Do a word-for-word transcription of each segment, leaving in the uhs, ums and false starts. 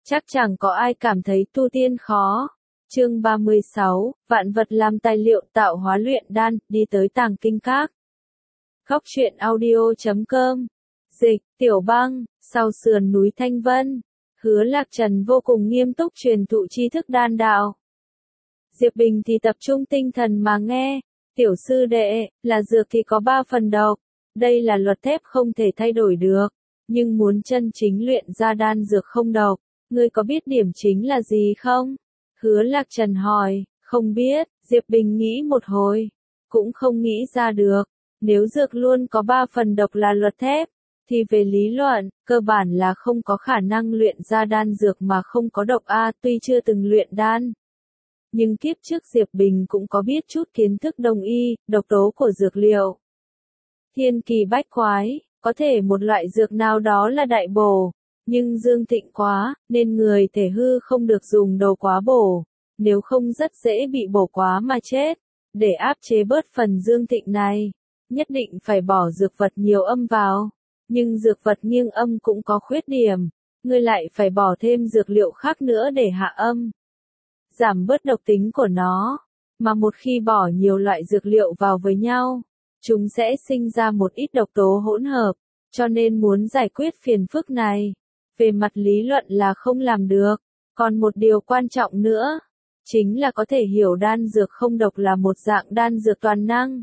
Chắc chẳng có ai cảm thấy tu tiên khó. Chương ba mươi sáu, vạn vật làm tài liệu tạo hóa luyện đan, đi tới Tàng Kinh Các. Góc truyện audio chấm com. Dịch, Tiểu Băng, sau sườn núi Thanh Vân. Hứa Lạc Trần vô cùng nghiêm túc truyền thụ tri thức đan đạo. Diệp Bình thì tập trung tinh thần mà nghe. Tiểu sư đệ, là dược thì có ba phần độc. Đây là luật thép không thể thay đổi được. Nhưng muốn chân chính luyện ra đan dược không độc, ngươi có biết điểm chính là gì không? Hứa Lạc Trần hỏi, không biết. Diệp Bình nghĩ một hồi, cũng không nghĩ ra được. Nếu dược luôn có ba phần độc là luật thép, thì về lý luận, cơ bản là không có khả năng luyện ra đan dược mà không có độc a. Tuy chưa từng luyện đan, nhưng kiếp trước Diệp Bình cũng có biết chút kiến thức đông y, độc tố của dược liệu. Thiên kỳ bách quái, có thể một loại dược nào đó là đại bổ, nhưng dương thịnh quá, nên người thể hư không được dùng đồ quá bổ, nếu không rất dễ bị bổ quá mà chết. Để áp chế bớt phần dương thịnh này, nhất định phải bỏ dược vật nhiều âm vào. Nhưng dược vật nghiêng âm cũng có khuyết điểm, ngươi lại phải bỏ thêm dược liệu khác nữa để hạ âm, giảm bớt độc tính của nó. Mà một khi bỏ nhiều loại dược liệu vào với nhau, chúng sẽ sinh ra một ít độc tố hỗn hợp, cho nên muốn giải quyết phiền phức này, về mặt lý luận là không làm được. Còn một điều quan trọng nữa, chính là có thể hiểu đan dược không độc là một dạng đan dược toàn năng.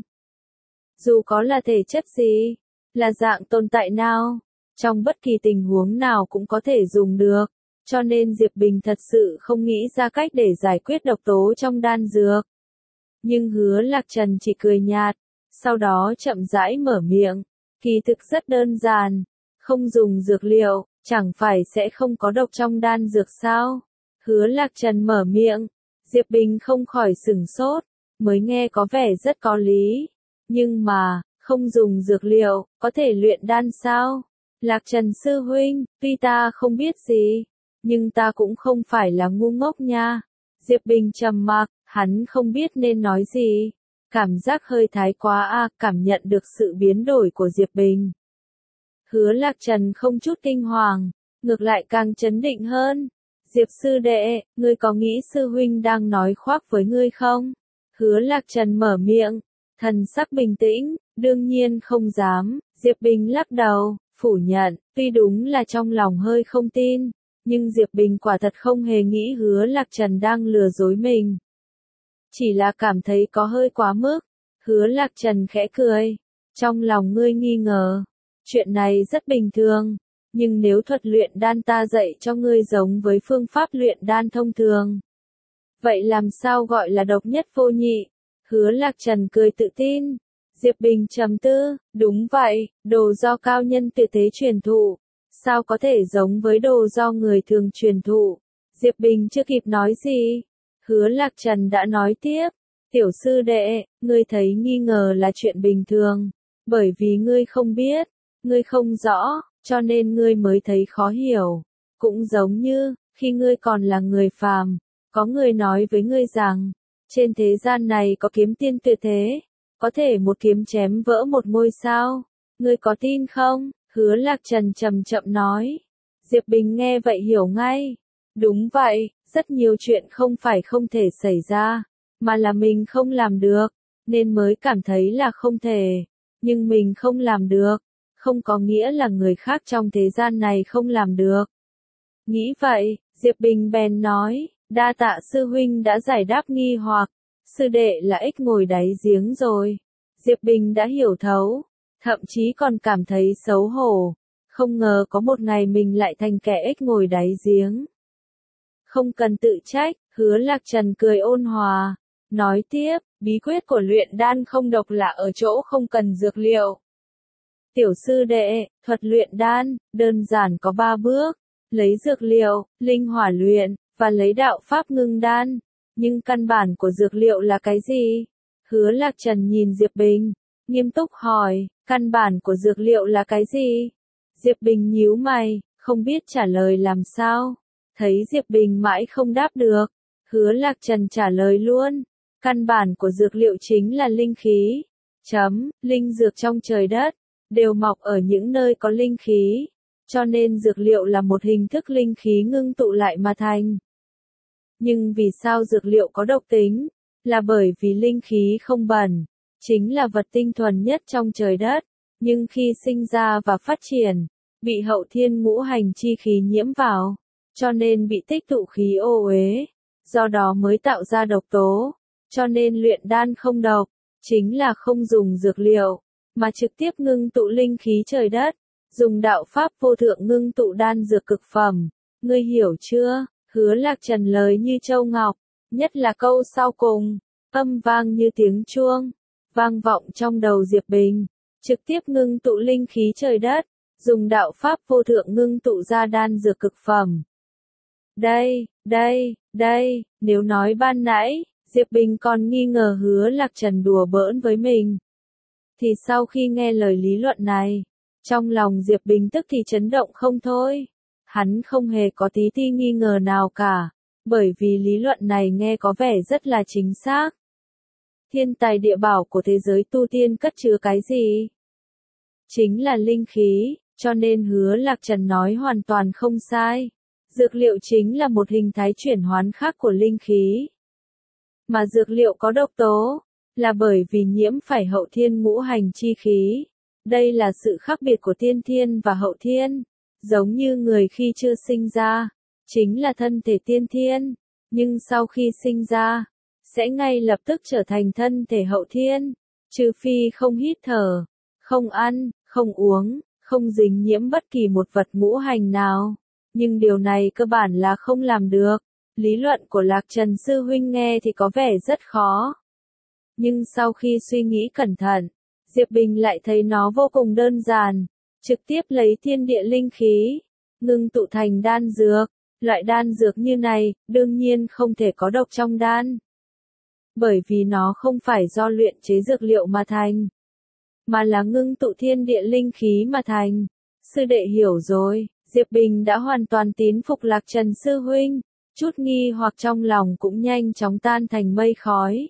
Dù có là thể chất gì, là dạng tồn tại nào, trong bất kỳ tình huống nào cũng có thể dùng được. Cho nên Diệp Bình thật sự không nghĩ ra cách để giải quyết độc tố trong đan dược. Nhưng Hứa Lạc Trần chỉ cười nhạt, sau đó chậm rãi mở miệng, kỳ thực rất đơn giản, không dùng dược liệu, chẳng phải sẽ không có độc trong đan dược sao? Hứa Lạc Trần mở miệng, Diệp Bình không khỏi sửng sốt, mới nghe có vẻ rất có lý. Nhưng mà, không dùng dược liệu, có thể luyện đan sao? Lạc Trần sư huynh, tuy ta không biết gì, nhưng ta cũng không phải là ngu ngốc nha. Diệp Bình trầm mặc, hắn không biết nên nói gì. Cảm giác hơi thái quá a, à, cảm nhận được sự biến đổi của Diệp Bình. Hứa Lạc Trần không chút kinh hoàng, ngược lại càng chấn định hơn. Diệp sư đệ, ngươi có nghĩ sư huynh đang nói khoác với ngươi không? Hứa Lạc Trần mở miệng, thần sắc bình tĩnh, đương nhiên không dám. Diệp Bình lắc đầu, phủ nhận, tuy đúng là trong lòng hơi không tin, nhưng Diệp Bình quả thật không hề nghĩ Hứa Lạc Trần đang lừa dối mình. Chỉ là cảm thấy có hơi quá mức. Hứa Lạc Trần khẽ cười, trong lòng ngươi nghi ngờ, chuyện này rất bình thường, nhưng nếu thuật luyện đan ta dạy cho ngươi giống với phương pháp luyện đan thông thường, vậy làm sao gọi là độc nhất vô nhị? Hứa Lạc Trần cười tự tin. Diệp Bình trầm tư, đúng vậy, đồ do cao nhân tuyệt thế truyền thụ, sao có thể giống với đồ do người thường truyền thụ? Diệp Bình chưa kịp nói gì, Hứa Lạc Trần đã nói tiếp, tiểu sư đệ, ngươi thấy nghi ngờ là chuyện bình thường, bởi vì ngươi không biết, ngươi không rõ, cho nên ngươi mới thấy khó hiểu. Cũng giống như, khi ngươi còn là người phàm, có người nói với ngươi rằng, trên thế gian này có kiếm tiên tuyệt thế, có thể một kiếm chém vỡ một ngôi sao, ngươi có tin không? Hứa Lạc Trần chậm chậm nói. Diệp Bình nghe vậy hiểu ngay, đúng vậy, rất nhiều chuyện không phải không thể xảy ra, mà là mình không làm được, nên mới cảm thấy là không thể. Nhưng mình không làm được, không có nghĩa là người khác trong thế gian này không làm được. Nghĩ vậy, Diệp Bình bèn nói, đa tạ sư huynh đã giải đáp nghi hoặc, sư đệ là ếch ngồi đáy giếng rồi. Diệp Bình đã hiểu thấu, thậm chí còn cảm thấy xấu hổ, không ngờ có một ngày mình lại thành kẻ ếch ngồi đáy giếng. Không cần tự trách, Hứa Lạc Trần cười ôn hòa, nói tiếp, bí quyết của luyện đan không độc là ở chỗ không cần dược liệu. Tiểu sư đệ, thuật luyện đan, đơn giản có ba bước, lấy dược liệu, linh hỏa luyện, và lấy đạo pháp ngưng đan. Nhưng căn bản của dược liệu là cái gì? Hứa Lạc Trần nhìn Diệp Bình, nghiêm túc hỏi, căn bản của dược liệu là cái gì? Diệp Bình nhíu mày, không biết trả lời làm sao. Thấy Diệp Bình mãi không đáp được, Hứa Lạc Trần trả lời luôn, căn bản của dược liệu chính là linh khí. Chấm, linh dược trong trời đất, đều mọc ở những nơi có linh khí. cho nên dược liệu là một hình thức linh khí ngưng tụ lại mà thành. Nhưng vì sao dược liệu có độc tính? Là bởi vì linh khí không bẩn, chính là vật tinh thuần nhất trong trời đất, nhưng khi sinh ra và phát triển, bị hậu thiên ngũ hành chi khí nhiễm vào, cho nên bị tích tụ khí ô uế, do đó mới tạo ra độc tố, cho nên luyện đan không độc, chính là không dùng dược liệu, mà trực tiếp ngưng tụ linh khí trời đất, dùng đạo pháp vô thượng ngưng tụ đan dược cực phẩm, ngươi hiểu chưa? Hứa Lạc Trần lời như châu ngọc, nhất là câu sau cùng, âm vang như tiếng chuông, vang vọng trong đầu Diệp Bình, trực tiếp ngưng tụ linh khí trời đất, dùng đạo pháp vô thượng ngưng tụ ra đan dược cực phẩm. Đây, đây, đây, nếu nói ban nãy, Diệp Bình còn nghi ngờ Hứa Lạc Trần đùa bỡn với mình, thì sau khi nghe lời lý luận này, trong lòng Diệp Bình tức thì chấn động không thôi. Hắn không hề có tí ti nghi ngờ nào cả, bởi vì lý luận này nghe có vẻ rất là chính xác. Thiên tài địa bảo của thế giới tu tiên cất chứa cái gì? Chính là linh khí, cho nên Hứa Lạc Trần nói hoàn toàn không sai. Dược liệu chính là một hình thái chuyển hoán khác của linh khí. Mà dược liệu có độc tố, là bởi vì nhiễm phải hậu thiên ngũ hành chi khí. Đây là sự khác biệt của tiên thiên và hậu thiên. Giống như người khi chưa sinh ra, chính là thân thể tiên thiên, nhưng sau khi sinh ra, sẽ ngay lập tức trở thành thân thể hậu thiên, trừ phi không hít thở, không ăn, không uống, không dính nhiễm bất kỳ một vật ngũ hành nào. Nhưng điều này cơ bản là không làm được. Lý luận của Lạc Trần Sư Huynh nghe thì có vẻ rất khó. Nhưng sau khi suy nghĩ cẩn thận, Diệp Bình lại thấy nó vô cùng đơn giản. Trực tiếp lấy thiên địa linh khí, ngưng tụ thành đan dược. Loại đan dược như này, đương nhiên không thể có độc trong đan. Bởi vì nó không phải do luyện chế dược liệu mà thành, mà là ngưng tụ thiên địa linh khí mà thành. Sư đệ hiểu rồi, Diệp Bình đã hoàn toàn tín phục Lạc Trần Sư Huynh, chút nghi hoặc trong lòng cũng nhanh chóng tan thành mây khói.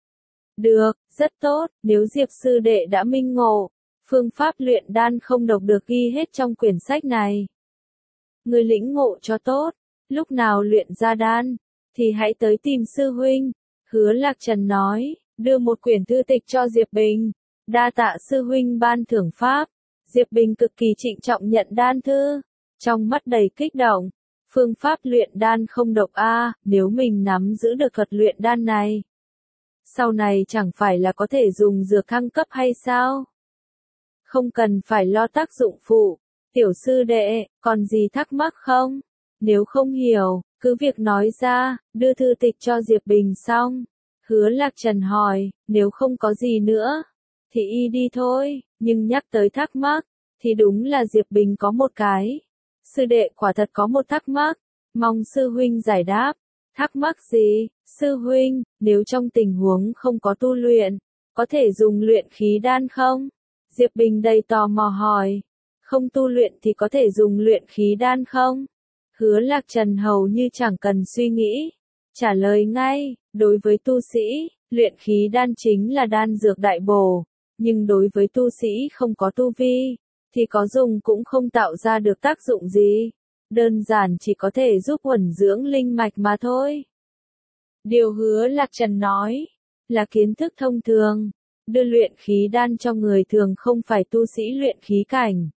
Được, rất tốt, nếu Diệp Sư đệ đã minh ngộ, phương pháp luyện đan không độc được ghi hết trong quyển sách này. Người lĩnh ngộ cho tốt, lúc nào luyện ra đan, thì hãy tới tìm Sư Huynh. Hứa Lạc Trần nói, đưa một quyển thư tịch cho Diệp Bình. Đa tạ Sư Huynh ban thưởng pháp. Diệp Bình cực kỳ trịnh trọng nhận đan thư, trong mắt đầy kích động. Phương pháp luyện đan không độc a, nếu mình nắm giữ được thuật luyện đan này, sau này chẳng phải là có thể dùng dược thăng cấp hay sao? Không cần phải lo tác dụng phụ. Tiểu sư đệ, còn gì thắc mắc không? Nếu không hiểu, cứ việc nói ra. Đưa thư tịch cho Diệp Bình xong, Hứa Lạc Trần hỏi, nếu không có gì nữa, thì y đi thôi. Nhưng nhắc tới thắc mắc, thì đúng là Diệp Bình có một cái. Sư đệ quả thật có một thắc mắc, mong sư huynh giải đáp. Thắc mắc gì? Sư huynh, nếu trong tình huống không có tu luyện, có thể dùng luyện khí đan không? Diệp Bình đầy tò mò hỏi. Không tu luyện thì có thể dùng luyện khí đan không? Hứa Lạc Trần hầu như chẳng cần suy nghĩ, trả lời ngay, đối với tu sĩ, luyện khí đan chính là đan dược đại bổ, nhưng đối với tu sĩ không có tu vi, thì có dùng cũng không tạo ra được tác dụng gì, đơn giản chỉ có thể giúp uẩn dưỡng linh mạch mà thôi. Điều Hứa Lạc Trần nói, là kiến thức thông thường, đưa luyện khí đan cho người thường không phải tu sĩ luyện khí cảnh.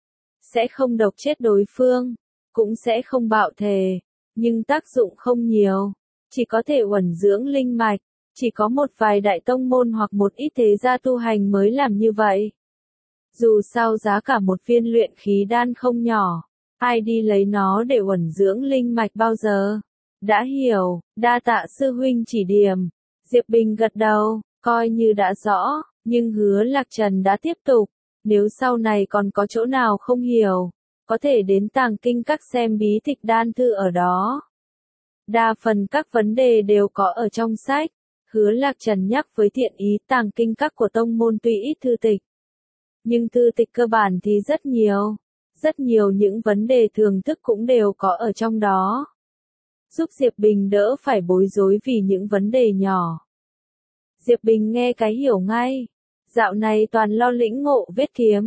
Sẽ không độc chết đối phương, cũng sẽ không bạo thể, nhưng tác dụng không nhiều, chỉ có thể uẩn dưỡng linh mạch, chỉ có một vài đại tông môn hoặc một ít thế gia tu hành mới làm như vậy. Dù sao giá cả một viên luyện khí đan không nhỏ, ai đi lấy nó để uẩn dưỡng linh mạch bao giờ? Đã hiểu, đa tạ sư huynh chỉ điểm. Diệp Bình gật đầu, coi như đã rõ, nhưng Hứa Lạc Trần đã tiếp tục. Nếu sau này còn có chỗ nào không hiểu, có thể đến Tàng Kinh Các xem bí tịch đan thư ở đó. Đa phần các vấn đề đều có ở trong sách. Hứa Lạc Trần nhắc với thiện ý Tàng Kinh Các của tông môn tuy ít thư tịch, nhưng thư tịch cơ bản thì rất nhiều. Rất nhiều những vấn đề thường thức cũng đều có ở trong đó, giúp Diệp Bình đỡ phải bối rối vì những vấn đề nhỏ. Diệp Bình nghe cái hiểu ngay. Dạo này toàn lo lĩnh ngộ vết kiếm,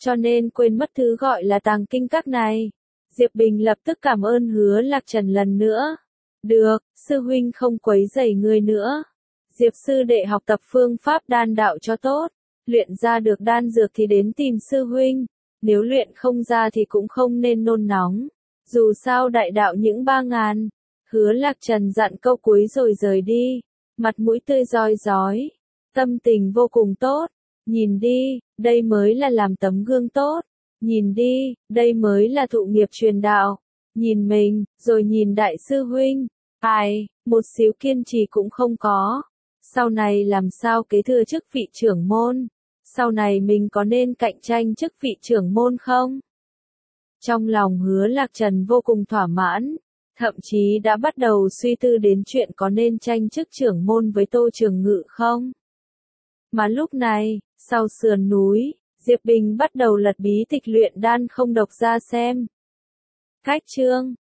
cho nên quên mất thứ gọi là tàng kinh các này. Diệp Bình lập tức cảm ơn Hứa Lạc Trần lần nữa. Được, sư huynh không quấy rầy ngươi nữa. Diệp sư đệ học tập phương pháp đan đạo cho tốt. Luyện ra được đan dược thì đến tìm sư huynh. Nếu luyện không ra thì cũng không nên nôn nóng. Dù sao đại đạo những ba ngàn. Hứa Lạc Trần dặn câu cuối rồi rời đi. Mặt mũi tươi rói rói. Tâm tình vô cùng tốt. Nhìn đi, đây mới là làm tấm gương tốt. Nhìn đi, đây mới là thụ nghiệp truyền đạo. Nhìn mình, rồi nhìn đại sư huynh. Ai, một xíu kiên trì cũng không có. Sau này làm sao kế thừa chức vị trưởng môn? Sau này mình có nên cạnh tranh chức vị trưởng môn không? Trong lòng Hứa Lạc Trần vô cùng thỏa mãn. Thậm chí đã bắt đầu suy tư đến chuyện có nên tranh chức trưởng môn với Tô Trường Ngự không? Mà lúc này, sau sườn núi, Diệp Bình bắt đầu lật bí tịch luyện đan không độc ra xem. Cách chương